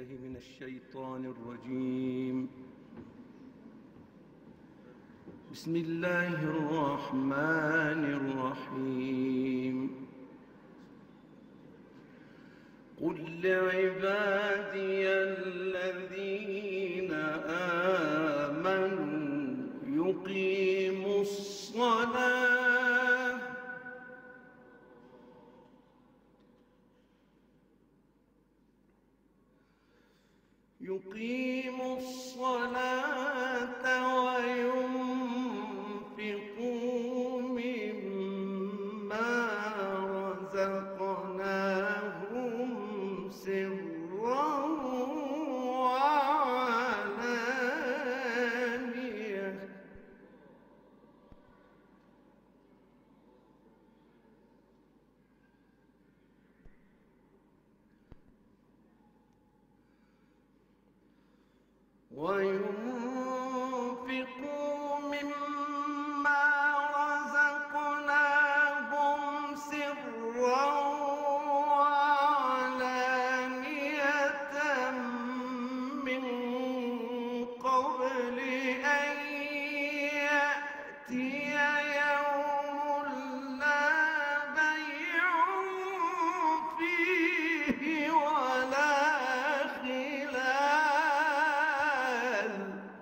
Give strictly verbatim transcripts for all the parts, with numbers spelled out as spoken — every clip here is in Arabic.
بالله من الشيطان الرجيم. بسم الله الرحمن الرحيم. قل لعبادي الذين آمنوا يقيموا الصلاة يقيموا الصلاة وينفقوا مما رزقناهم سرا وعلانية وينفقوا مما رزقناهم سرا وعلانية من قبل أن يأتي يوم لا بيع فيه ولا خلال.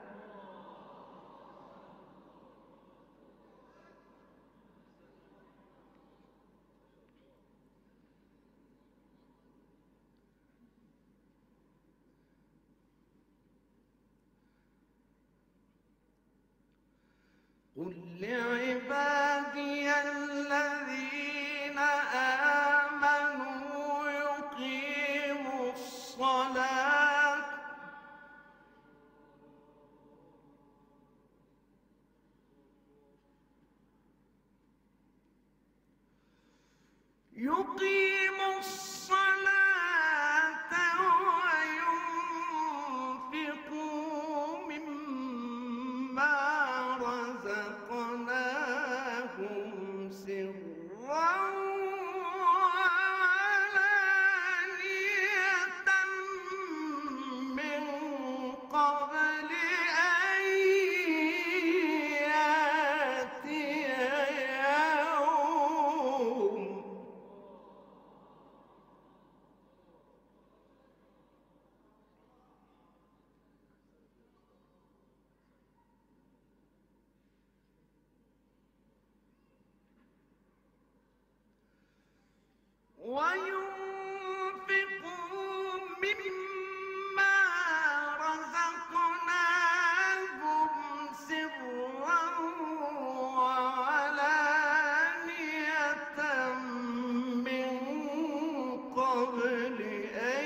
قل لعبادي الذين آمنوا يقيموا الصلاة يقيموا الصلاة وينفقوا مما رزقناهم سرا وعلانية من قبل أن يأتي يوم وينفقوا مما رزقناهم سرا وعلانية من قبل أن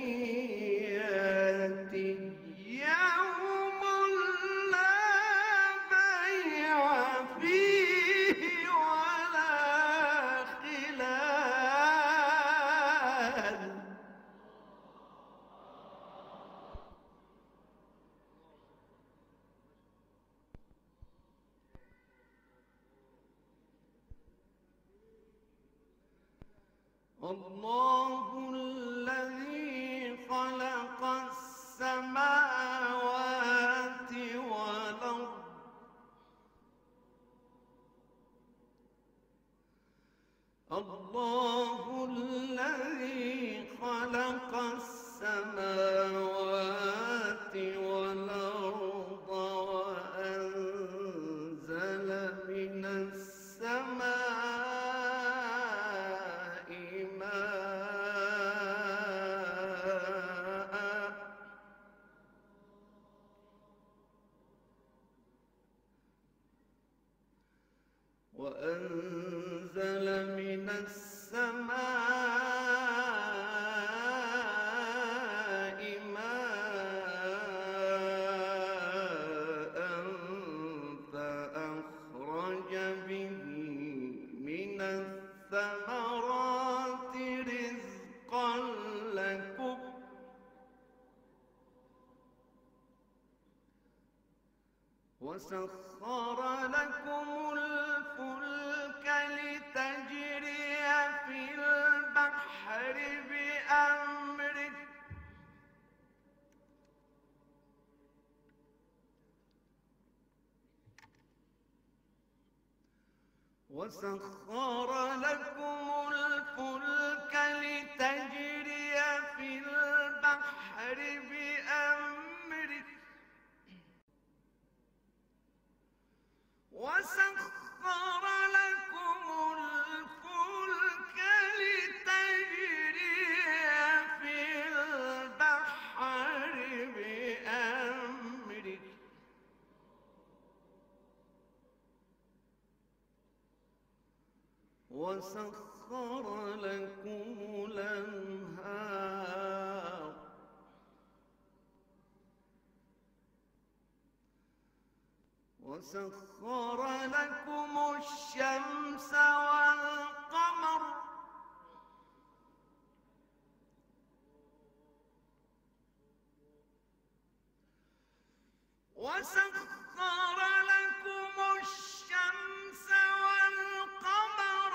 يأتي يوم لا بيع فيه ولا خلال. الله الذي خلق السماوات والأرض الله الذي خلق السماوات والأرض وأنزل من السماء ماء وأنزل من السماء ماء فأخرج به من الثمرات رزقا لكم وسخر لكم الفلك لتجري في البحر بأمره وسخر لكم الفلك لتجري في البحر بأمره وسخر لكم الفلك لتجري في البحر بأمره وسخر لكم الأنهار وسخر لكم الشمس والقمر وسخر لكم الشمس والقمر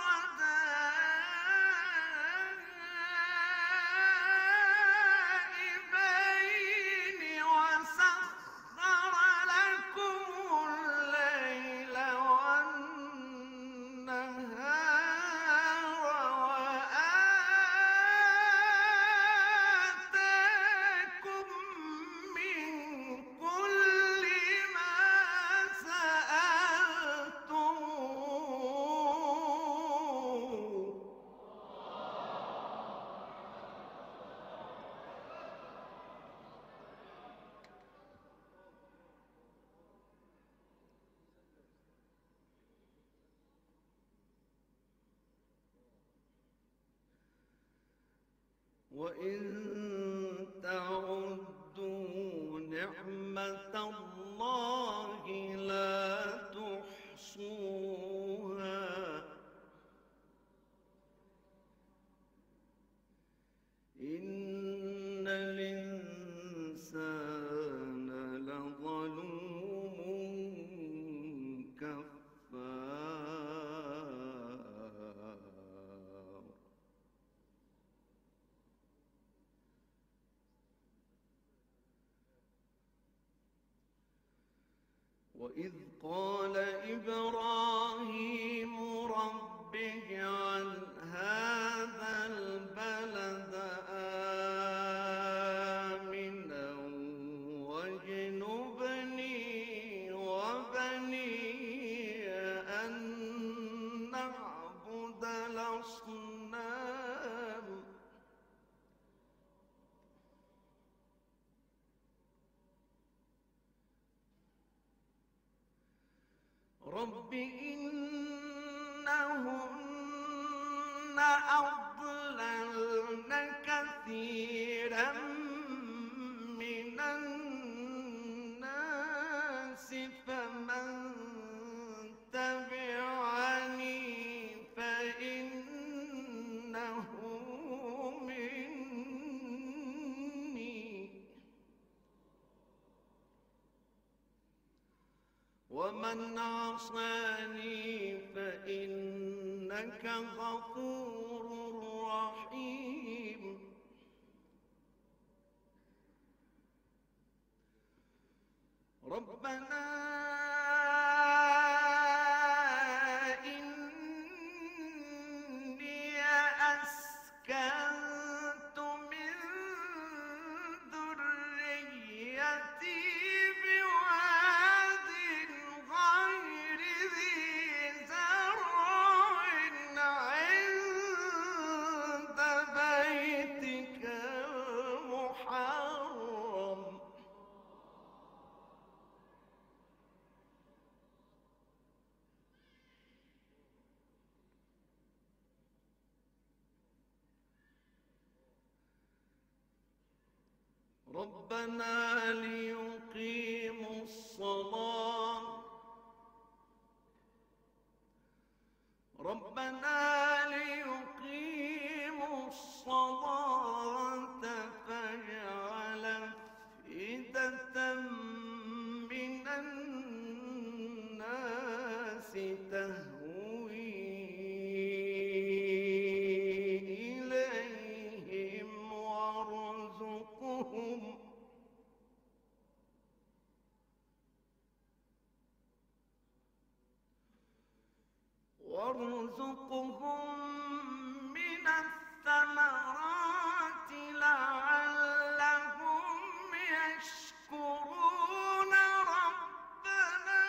دائبين وسخر لكم الليل والنهار وآتاكم من كل ما سألتموه وإن تعدوا نعمة الله لا تحصوها إن الإنسان لظلوم كفار وإذ قال إبراهيم رب اجعل هذا البلد آمنا واجنبني وبني أن نعبد الأصنام رب إنهن أضللن كثيرا من الناس فمن تبعني فإنه مني ومن عصاني فإنك غفور رحيم ربنا إني أسكنت من ذريتي بواد غير ذي زرع عند بيتك المحرم ربنا ليقيموا الصلاة ربنا ليقيموا الصلاة فاجعل أفئدة من الناس تهوي إليهم وارزقهم وارزقهم من الثمرات لعلهم يشكرون ربنا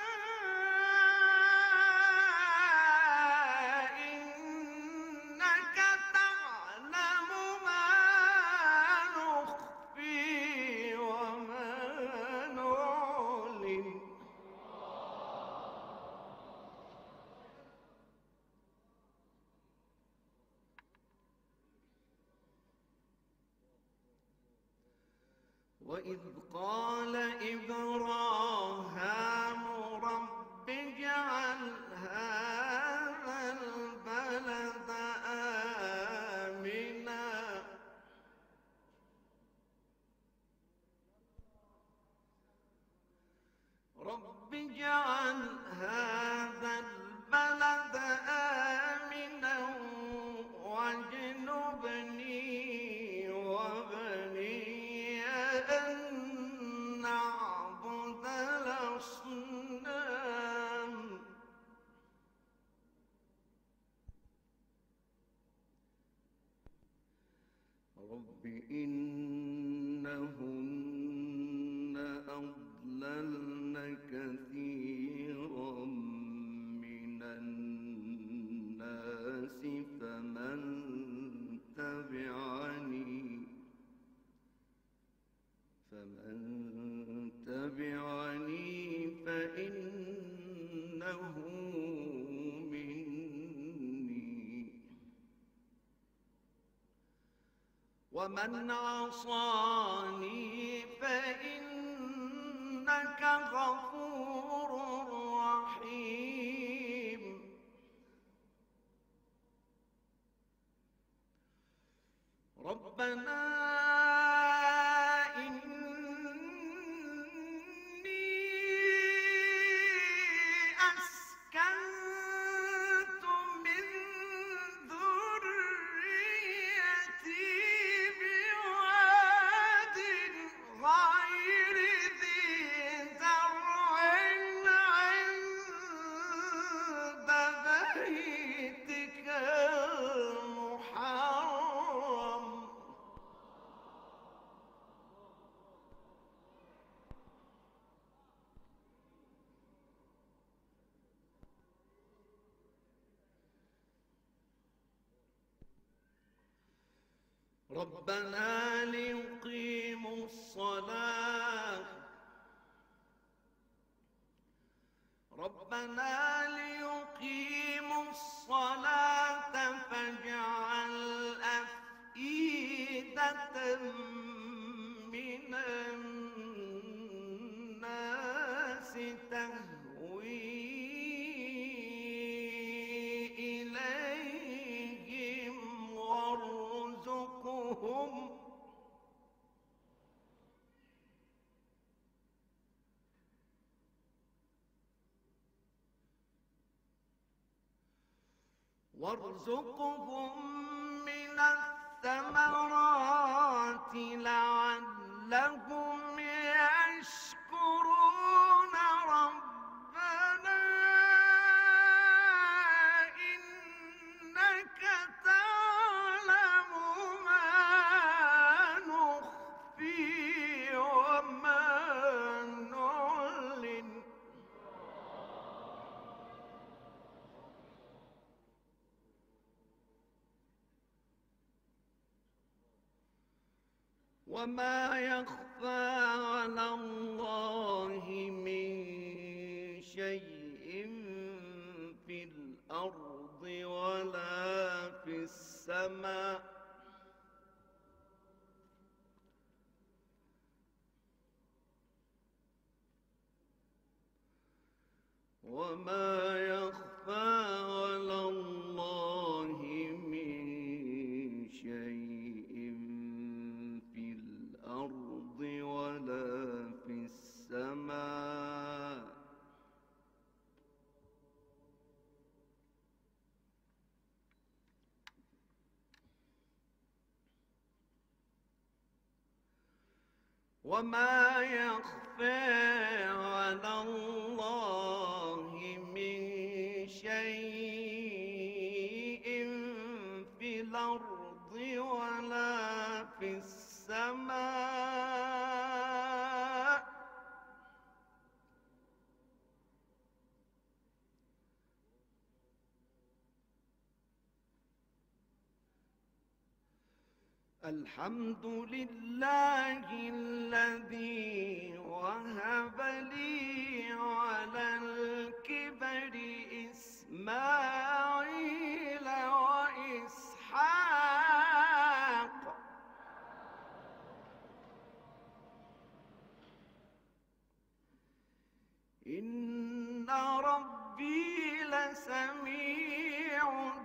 إنك تعلم ما نخفي وما نعلن وإذ قال إبراهام رب اجعل هذا البلد آمنا رب اجعل هذا البلد آمنا واجنبني وبني أن نعبد الأصنام رب إنهن أضللن كثيرا من الناس فمن تبعني فمن تبعني فإنه مني ومن عصاني فإنك غفور رحيم ربنا ربنا ليقيموا الصلاة ربنا ليقيموا الصلاة فاجعل أفئدة من الناس تهوي إليهم وارزقهم وارزقهم من الثمرات لعلهم يشكرون ربنا إنك تعلم ما نخفي وما نعلن وما يخفى على الله من شيء في الأرض ولا في السماء وما يخفى على الله من شيء في الأرض ولا في السماء وما يخفى على الله من شيء السماء الحمد لله الذي وهب لي على الكبر إسماعيل وإسحاق إن ربي لسميع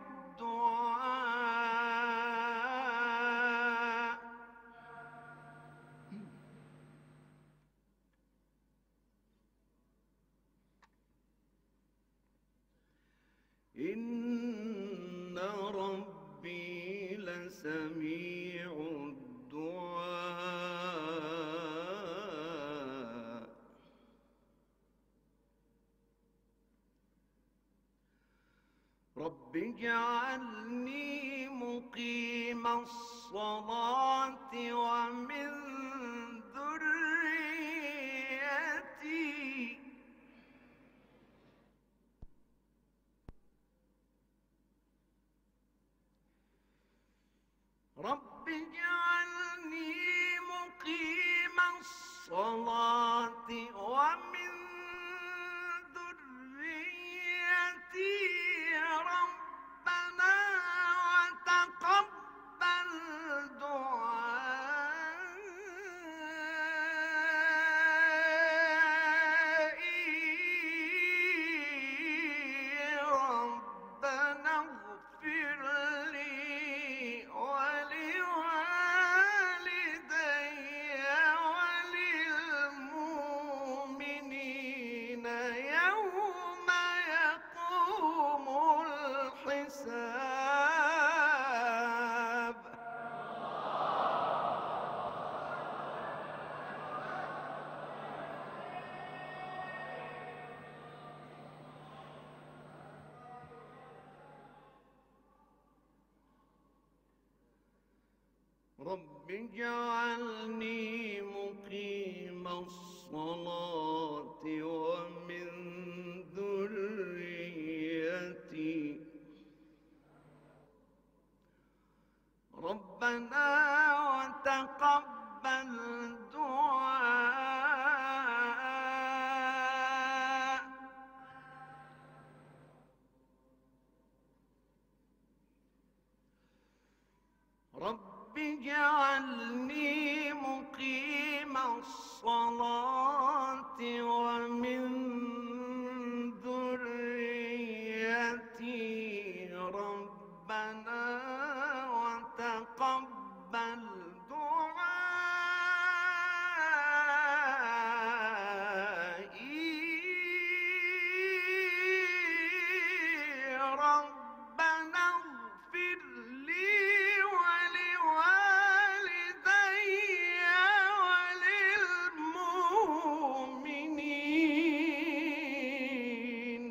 الدعاء إن ربي لسميع الدعاء رب اجعلني مقيم الصلاة ومن ذريتي رب اجعلني مقيم الصلاة ومن ذريتي ربنا وتقبل دعائي ربنا اغفر لي ولوالدي وللمؤمنين يوم يقوم الحساب رب اجعلني مقيم الصلاة ومن ذريتي ربنا وتقبل دعاء رب اجعلني مقيم الصلاة ومن ذريتي ربنا وتقبل دعائي ربنا اغفر لي ولوالدي وللمؤمنين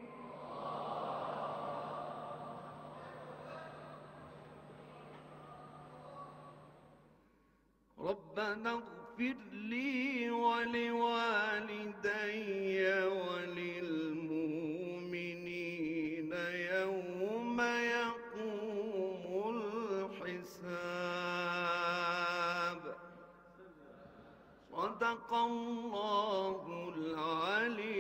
ربنا اغفر لي ولوالدي وللمؤمنين يوم يقوم الحساب صدق الله العلي